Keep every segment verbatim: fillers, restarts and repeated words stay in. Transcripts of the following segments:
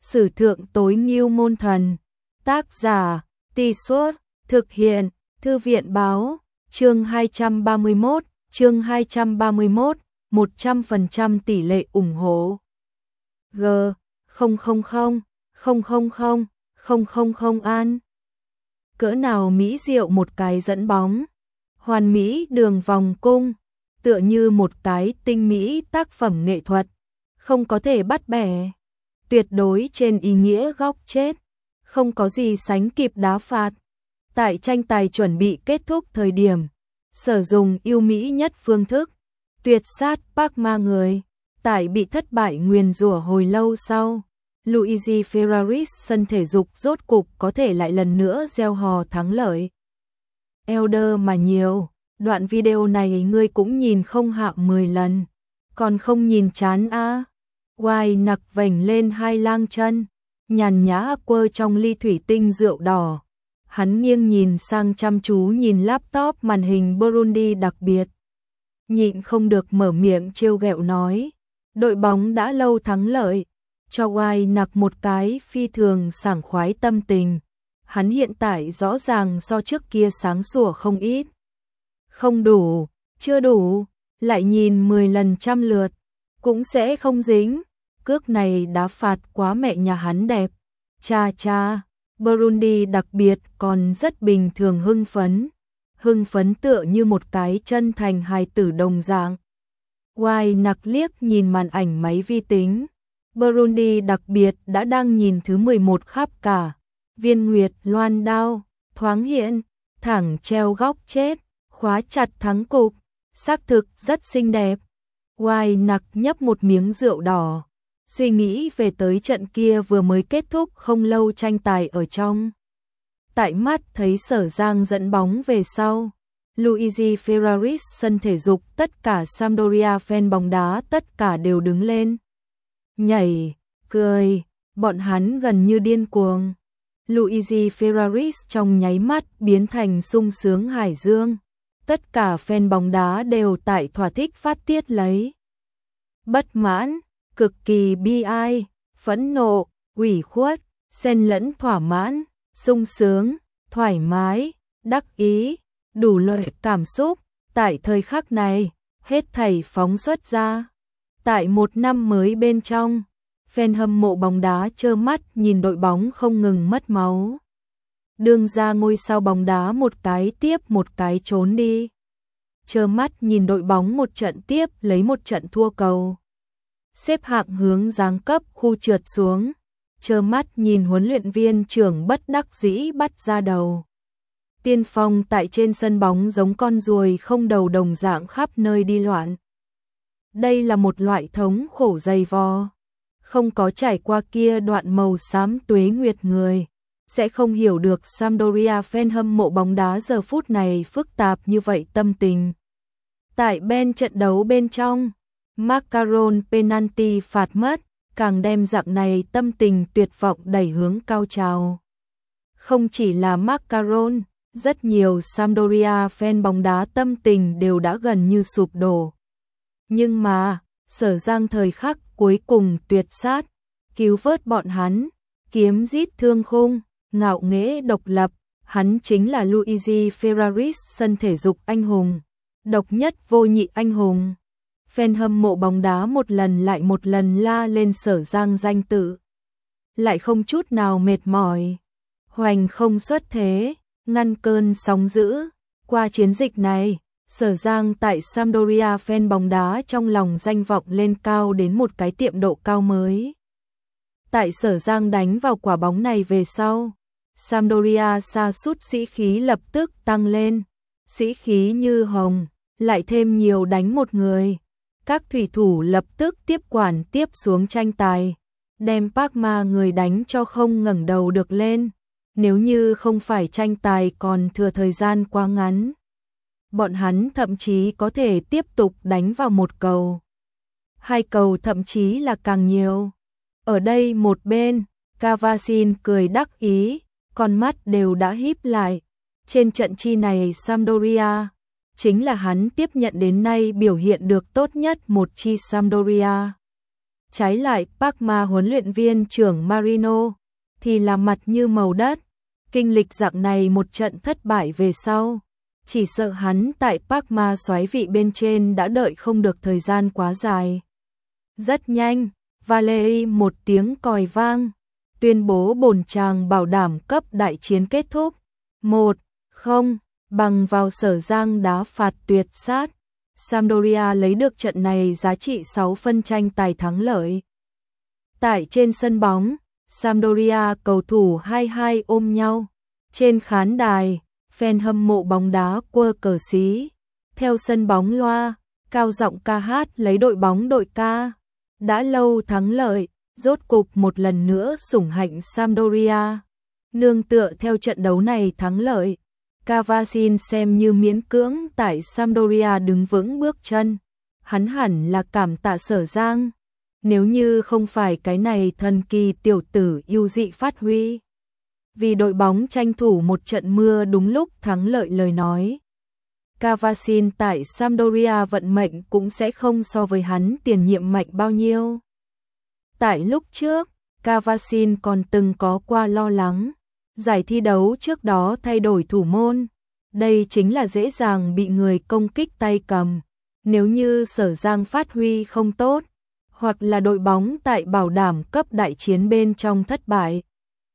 Sử thượng tối ngưu môn thần. Tác giả, Tì Suốt, thực hiện, Thư viện Báo, chương hai trăm ba mươi mốt, chương hai trăm ba mươi mốt, một trăm phần trăm tỷ lệ ủng hộ. G, không không không, không không không, không không không an. Cỡ nào mỹ diệu một cái dẫn bóng, hoàn mỹ đường vòng cung, tựa như một cái tinh mỹ tác phẩm nghệ thuật, không có thể bắt bẻ, tuyệt đối trên ý nghĩa góc chết, không có gì sánh kịp đá phạt. Tại tranh tài chuẩn bị kết thúc thời điểm, sử dụng yêu mỹ nhất phương thức, tuyệt sát Parma người, tại bị thất bại nguyền rủa hồi lâu sau, Luigi Ferraris sân thể dục rốt cục có thể lại lần nữa gieo hò thắng lợi. Elder mà nhiều, đoạn video này ngươi cũng nhìn không hạ mười lần, còn không nhìn chán a? À? Hoài nặc vểnh lên hai lang chân, nhàn nhã quơ trong ly thủy tinh rượu đỏ. Hắn nghiêng nhìn sang chăm chú nhìn laptop màn hình Burundi đặc biệt. Nhịn không được mở miệng trêu ghẹo nói, đội bóng đã lâu thắng lợi, cho Hoài nặc một cái phi thường sảng khoái tâm tình. Hắn hiện tại rõ ràng so trước kia sáng sủa không ít. Không đủ, chưa đủ, lại nhìn mười lần trăm lượt, cũng sẽ không dính. Cước này đá phạt quá mẹ nhà hắn đẹp. Cha cha, Burundi đặc biệt còn rất bình thường hưng phấn. Hưng phấn tựa như một cái chân thành hài tử đồng dạng. Hoài nặc liếc nhìn màn ảnh máy vi tính. Burundi đặc biệt đã đang nhìn thứ mười một khắp cả. Viên nguyệt loan đao, thoáng hiện, thẳng treo góc chết, khóa chặt thắng cục, xác thực rất xinh đẹp. Hoài nặc nhấp một miếng rượu đỏ, suy nghĩ về tới trận kia vừa mới kết thúc không lâu tranh tài ở trong. Tại mắt thấy Sở Giang dẫn bóng về sau, Luigi Ferraris sân thể dục tất cả Sampdoria fan bóng đá tất cả đều đứng lên. Nhảy, cười, bọn hắn gần như điên cuồng. Luigi Ferraris trong nháy mắt biến thành sung sướng hải dương. Tất cả fan bóng đá đều tại thỏa thích phát tiết lấy. Bất mãn, cực kỳ bi ai, phẫn nộ, ủy khuất, xen lẫn thỏa mãn, sung sướng, thoải mái, đắc ý, đủ loại cảm xúc, tại thời khắc này, hết thảy phóng xuất ra. Tại một năm mới bên trong, fan hâm mộ bóng đá trơ mắt nhìn đội bóng không ngừng mất máu. Đương ra ngôi sao bóng đá một cái tiếp một cái trốn đi. Trơ mắt nhìn đội bóng một trận tiếp lấy một trận thua cầu. Xếp hạng hướng giáng cấp khu trượt xuống. Trơ mắt nhìn huấn luyện viên trưởng bất đắc dĩ bắt ra đầu. Tiên phong tại trên sân bóng giống con ruồi không đầu đồng dạng khắp nơi đi loạn. Đây là một loại thống khổ dày vò. Không có trải qua kia đoạn màu xám tuế nguyệt người, sẽ không hiểu được Sampdoria fan hâm mộ bóng đá giờ phút này phức tạp như vậy tâm tình. Tại bên trận đấu bên trong, Macaron penalty phạt mất, càng đem dạng này tâm tình tuyệt vọng đẩy hướng cao trào. Không chỉ là Macaron, rất nhiều Sampdoria fan bóng đá tâm tình đều đã gần như sụp đổ. Nhưng mà, Sở Giang thời khắc cuối cùng tuyệt sát, cứu vớt bọn hắn, kiếm rít thương khung, ngạo nghễ độc lập, hắn chính là Luigi Ferraris sân thể dục anh hùng, độc nhất vô nhị anh hùng. Fan hâm mộ bóng đá một lần lại một lần la lên Sở Giang danh tự. Lại không chút nào mệt mỏi. Hoành không xuất thế, ngăn cơn sóng dữ. Qua chiến dịch này, Sở Giang tại Sampdoria fan bóng đá trong lòng danh vọng lên cao đến một cái tiệm độ cao mới. Tại Sở Giang đánh vào quả bóng này về sau, Sampdoria sa sút sĩ khí lập tức tăng lên. Sĩ khí như hồng, lại thêm nhiều đánh một người. Các thủy thủ lập tức tiếp quản tiếp xuống tranh tài, đem Parma người đánh cho không ngẩng đầu được lên. Nếu như không phải tranh tài còn thừa thời gian quá ngắn, bọn hắn thậm chí có thể tiếp tục đánh vào một cầu. Hai cầu thậm chí là càng nhiều. Ở đây một bên, Cavasin cười đắc ý, con mắt đều đã híp lại. Trên trận chi này Sampdoria, chính là hắn tiếp nhận đến nay biểu hiện được tốt nhất một chi Sampdoria. Trái lại Parma huấn luyện viên trưởng Marino thì là mặt như màu đất. Kinh lịch dạng này một trận thất bại về sau, chỉ sợ hắn tại Parma soái vị bên trên đã đợi không được thời gian quá dài. Rất nhanh, Valeri một tiếng còi vang, tuyên bố bổn chàng bảo đảm cấp đại chiến kết thúc. một không, bằng vào Sở Giang đá phạt tuyệt sát, Sampdoria lấy được trận này giá trị sáu phân tranh tài thắng lợi. Tại trên sân bóng, Sampdoria cầu thủ hai hai ôm nhau. Trên khán đài, fan hâm mộ bóng đá quơ cờ xí. Theo sân bóng loa, cao giọng ca hát lấy đội bóng đội ca. Đã lâu thắng lợi, rốt cục một lần nữa sủng hạnh Sampdoria. Nương tựa theo trận đấu này thắng lợi, Cavasin xem như miễn cưỡng tại Sampdoria đứng vững bước chân. Hắn hẳn là cảm tạ Sở Giang. Nếu như không phải cái này thần kỳ tiểu tử ưu dị phát huy, vì đội bóng tranh thủ một trận mưa đúng lúc thắng lợi lời nói, Cavasin tại Sampdoria vận mệnh cũng sẽ không so với hắn tiền nhiệm mạnh bao nhiêu. Tại lúc trước, Cavasin còn từng có qua lo lắng, giải thi đấu trước đó thay đổi thủ môn, đây chính là dễ dàng bị người công kích tay cầm. Nếu như Sở Giang phát huy không tốt, hoặc là đội bóng tại bảo đảm cấp đại chiến bên trong thất bại,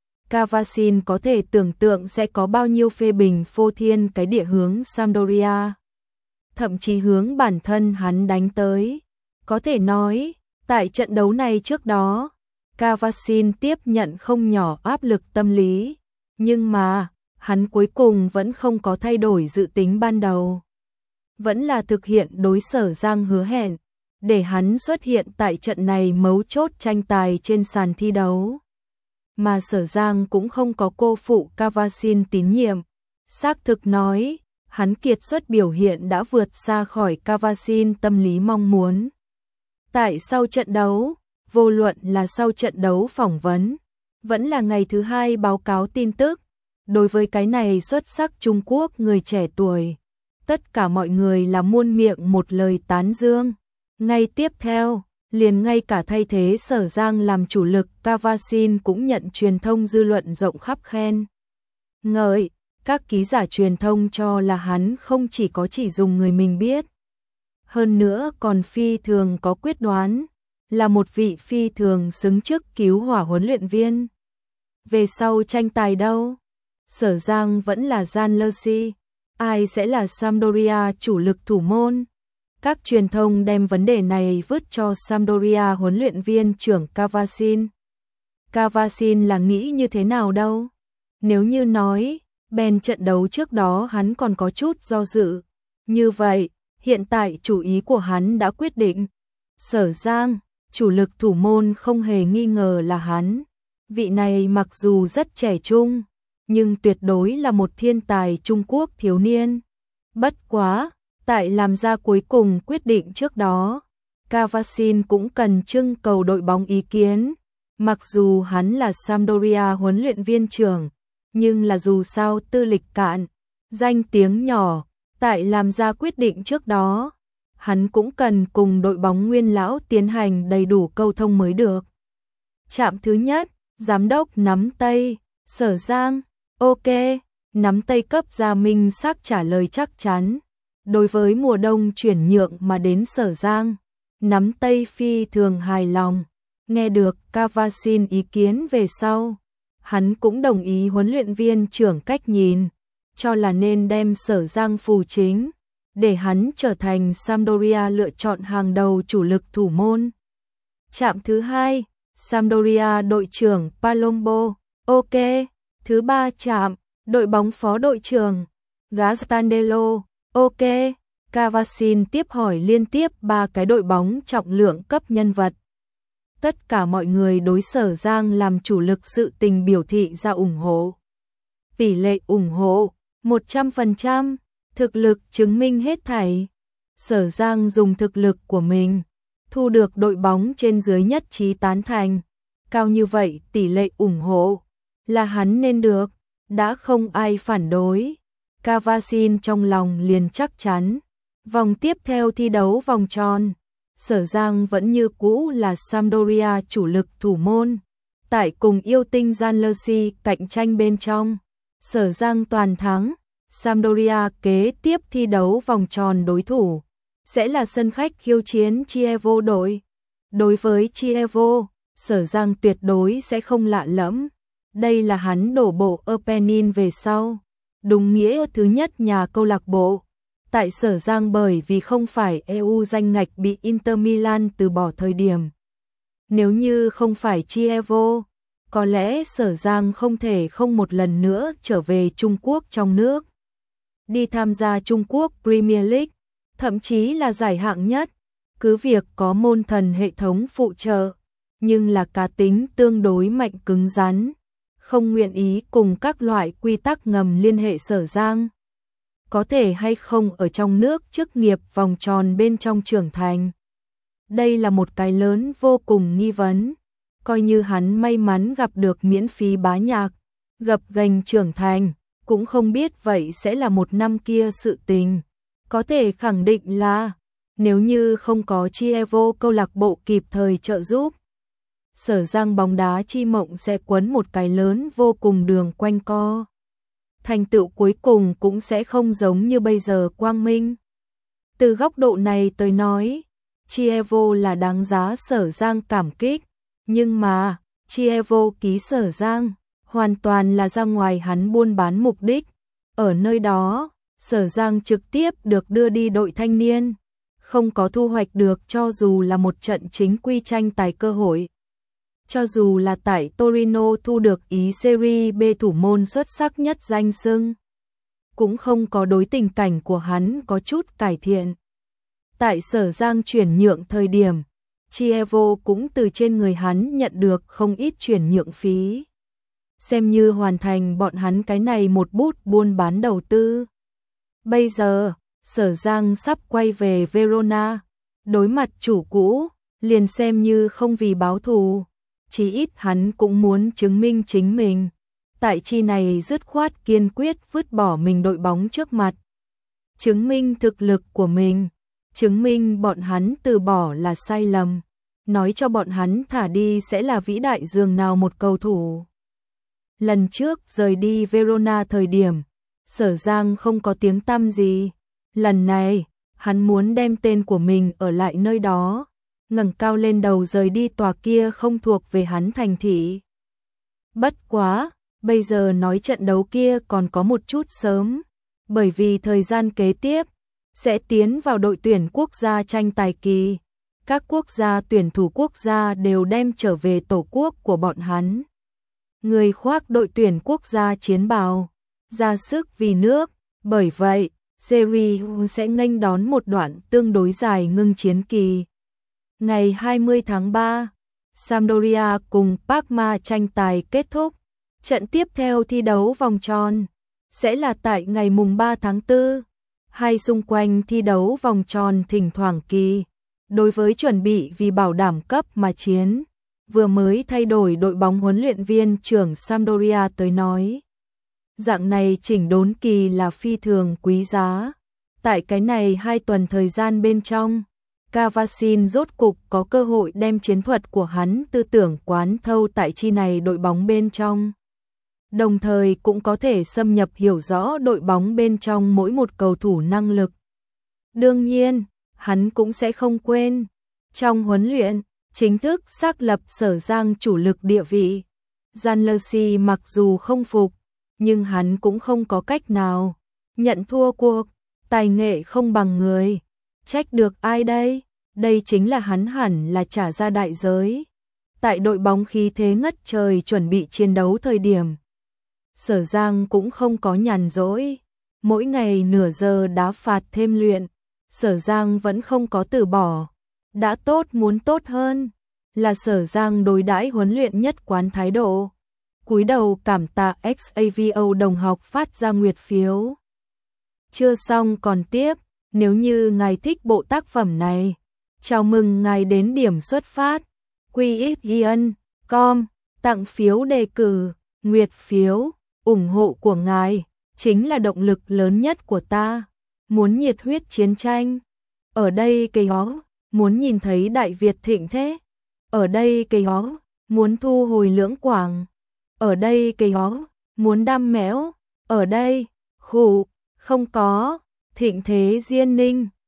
Cavasin có thể tưởng tượng sẽ có bao nhiêu phê bình phô thiên cái địa hướng Sampdoria. Thậm chí hướng bản thân hắn đánh tới. Có thể nói, tại trận đấu này trước đó, Cavasin tiếp nhận không nhỏ áp lực tâm lý. Nhưng mà, hắn cuối cùng vẫn không có thay đổi dự tính ban đầu. Vẫn là thực hiện đối Sở Giang hứa hẹn, để hắn xuất hiện tại trận này mấu chốt tranh tài trên sàn thi đấu. Mà Sở Giang cũng không có cô phụ Cavasin tín nhiệm. Xác thực nói, hắn kiệt xuất biểu hiện đã vượt xa khỏi Cavasin tâm lý mong muốn. Tại sau trận đấu, vô luận là sau trận đấu phỏng vấn, vẫn là ngày thứ hai báo cáo tin tức, đối với cái này xuất sắc Trung Quốc người trẻ tuổi, tất cả mọi người là muôn miệng một lời tán dương. Ngay tiếp theo, liền ngay cả thay thế Sở Giang làm chủ lực Cavasin cũng nhận truyền thông dư luận rộng khắp khen ngợi. Các ký giả truyền thông cho là hắn không chỉ có chỉ dùng người mình biết, hơn nữa còn phi thường có quyết đoán, là một vị phi thường xứng chức cứu hỏa huấn luyện viên. Về sau tranh tài đâu? Sở Giang vẫn là Gianluigi, ai sẽ là Sampdoria chủ lực thủ môn? Các truyền thông đem vấn đề này vứt cho Sampdoria huấn luyện viên trưởng Cavasin. Cavasin là nghĩ như thế nào đâu? Nếu như nói, bèn trận đấu trước đó hắn còn có chút do dự. Như vậy, hiện tại chủ ý của hắn đã quyết định. Sở Giang, chủ lực thủ môn không hề nghi ngờ là hắn. Vị này mặc dù rất trẻ trung, nhưng tuyệt đối là một thiên tài Trung Quốc thiếu niên. Bất quá, tại làm ra cuối cùng quyết định trước đó, Cavasin cũng cần trưng cầu đội bóng ý kiến. Mặc dù hắn là Sampdoria huấn luyện viên trưởng, nhưng là dù sao tư lịch cạn, danh tiếng nhỏ, tại làm ra quyết định trước đó, hắn cũng cần cùng đội bóng nguyên lão tiến hành đầy đủ câu thông mới được. Trạm thứ nhất, giám đốc nắm tay, Sở Giang, ok, nắm tay cấp ra minh xác trả lời chắc chắn. Đối với mùa đông chuyển nhượng mà đến Sở Giang, nắm tay phi thường hài lòng, nghe được Cavasin ý kiến về sau. Hắn cũng đồng ý huấn luyện viên trưởng cách nhìn, cho là nên đem Sở Giang phù chính, để hắn trở thành Sampdoria lựa chọn hàng đầu chủ lực thủ môn. Trạm thứ hai, Sampdoria đội trưởng Palombo, ok. Thứ ba trạm, đội bóng phó đội trưởng Gastandello, ok. Cavasin tiếp hỏi liên tiếp ba cái đội bóng trọng lượng cấp nhân vật. Tất cả mọi người đối Sở Giang làm chủ lực sự tình biểu thị ra ủng hộ. Tỷ lệ ủng hộ một trăm phần trăm, thực lực chứng minh hết thảy. Sở Giang dùng thực lực của mình, thu được đội bóng trên dưới nhất trí tán thành. Cao như vậy tỷ lệ ủng hộ, là hắn nên được, đã không ai phản đối. Cavasin trong lòng liền chắc chắn. Vòng tiếp theo thi đấu vòng tròn, Sở Giang vẫn như cũ là Sampdoria chủ lực thủ môn. Tại cùng yêu tinh Gianluigi cạnh tranh bên trong, Sở Giang toàn thắng. Sampdoria kế tiếp thi đấu vòng tròn đối thủ sẽ là sân khách khiêu chiến Chievo đội. Đối với Chievo, Sở Giang tuyệt đối sẽ không lạ lẫm. Đây là hắn đổ bộ Apennin về sau, đúng nghĩa thứ nhất nhà câu lạc bộ. Tại Sở Giang bởi vì không phải e u danh ngạch bị Inter Milan từ bỏ thời điểm. Nếu như không phải Chievo, có lẽ Sở Giang không thể không một lần nữa trở về Trung Quốc trong nước. Đi tham gia Trung Quốc Premier League, thậm chí là giải hạng nhất, cứ việc có môn thần hệ thống phụ trợ, nhưng là cá tính tương đối mạnh cứng rắn, không nguyện ý cùng các loại quy tắc ngầm liên hệ. Sở Giang có thể hay không ở trong nước chức nghiệp vòng tròn bên trong trưởng thành. Đây là một cái lớn vô cùng nghi vấn. Coi như hắn may mắn gặp được miễn phí bá nhạc, gập ghềnh trưởng thành, cũng không biết vậy sẽ là một năm kia sự tình. Có thể khẳng định là, nếu như không có Chievo câu lạc bộ kịp thời trợ giúp, Sở Giang bóng đá chi mộng sẽ quấn một cái lớn vô cùng đường quanh co. Thành tựu cuối cùng cũng sẽ không giống như bây giờ quang minh. Từ góc độ này tới nói, Chievo là đáng giá Sở Giang cảm kích, nhưng mà, Chievo ký Sở Giang, hoàn toàn là ra ngoài hắn buôn bán mục đích. Ở nơi đó, Sở Giang trực tiếp được đưa đi đội thanh niên, không có thu hoạch được cho dù là một trận chính quy tranh tài cơ hội. Cho dù là tại Torino thu được ý Serie B thủ môn xuất sắc nhất danh xưng, cũng không có đối tình cảnh của hắn có chút cải thiện. Tại Sở Giang chuyển nhượng thời điểm, Chievo cũng từ trên người hắn nhận được không ít chuyển nhượng phí. Xem như hoàn thành bọn hắn cái này một bút buôn bán đầu tư. Bây giờ, Sở Giang sắp quay về Verona, đối mặt chủ cũ, liền xem như không vì báo thù, chí ít hắn cũng muốn chứng minh chính mình. Tại chi này dứt khoát kiên quyết vứt bỏ mình đội bóng trước mặt. Chứng minh thực lực của mình, chứng minh bọn hắn từ bỏ là sai lầm, nói cho bọn hắn thả đi sẽ là vĩ đại dường nào một cầu thủ. Lần trước rời đi Verona thời điểm, Sở Giang không có tiếng tăm gì. Lần này, hắn muốn đem tên của mình ở lại nơi đó, ngẩng cao lên đầu rời đi tòa kia không thuộc về hắn thành thị. Bất quá, bây giờ nói trận đấu kia còn có một chút sớm, bởi vì thời gian kế tiếp sẽ tiến vào đội tuyển quốc gia tranh tài kỳ. Các quốc gia tuyển thủ quốc gia đều đem trở về tổ quốc của bọn hắn. Người khoác đội tuyển quốc gia chiến bào, ra sức vì nước, bởi vậy, Serie sẽ nghênh đón một đoạn tương đối dài ngưng chiến kỳ. Ngày hai mươi tháng ba, Sampdoria cùng Parma tranh tài kết thúc. Trận tiếp theo thi đấu vòng tròn sẽ là tại ngày mùng ba tháng tư. Hay xung quanh thi đấu vòng tròn thỉnh thoảng kỳ. Đối với chuẩn bị vì bảo đảm cấp mà chiến, vừa mới thay đổi đội bóng huấn luyện viên trưởng Sampdoria tới nói. Dạng này chỉnh đốn kỳ là phi thường quý giá. Tại cái này hai tuần thời gian bên trong, Cavasin rốt cục có cơ hội đem chiến thuật của hắn tư tưởng quán thâu tại chi này đội bóng bên trong. Đồng thời cũng có thể xâm nhập hiểu rõ đội bóng bên trong mỗi một cầu thủ năng lực. Đương nhiên, hắn cũng sẽ không quên, trong huấn luyện, chính thức xác lập Sở Giang chủ lực địa vị. Gianluigi mặc dù không phục, nhưng hắn cũng không có cách nào. Nhận thua cuộc, tài nghệ không bằng người. Trách được ai đây? Đây chính là hắn hẳn là trả ra đại giới. Tại đội bóng khí thế ngất trời chuẩn bị chiến đấu thời điểm, Sở Giang cũng không có nhàn rỗi. Mỗi ngày nửa giờ đá phạt thêm luyện, Sở Giang vẫn không có từ bỏ. Đã tốt muốn tốt hơn, là Sở Giang đối đãi huấn luyện nhất quán thái độ. Cúi đầu cảm tạ ích a vê o đồng học phát ra nguyệt phiếu. Chưa xong còn tiếp, nếu như ngài thích bộ tác phẩm này, chào mừng ngài đến điểm xuất phát. quy ích ian chấm com, tặng phiếu đề cử, nguyệt phiếu, ủng hộ của ngài chính là động lực lớn nhất của ta. Muốn nhiệt huyết chiến tranh, ở đây Chaos muốn nhìn thấy Đại Việt thịnh thế. Ở đây cây ó, muốn thu hồi Lưỡng Quảng. Ở đây cây ó, muốn đam mẽo. Ở đây, khụ, không có, thịnh thế Diên Ninh.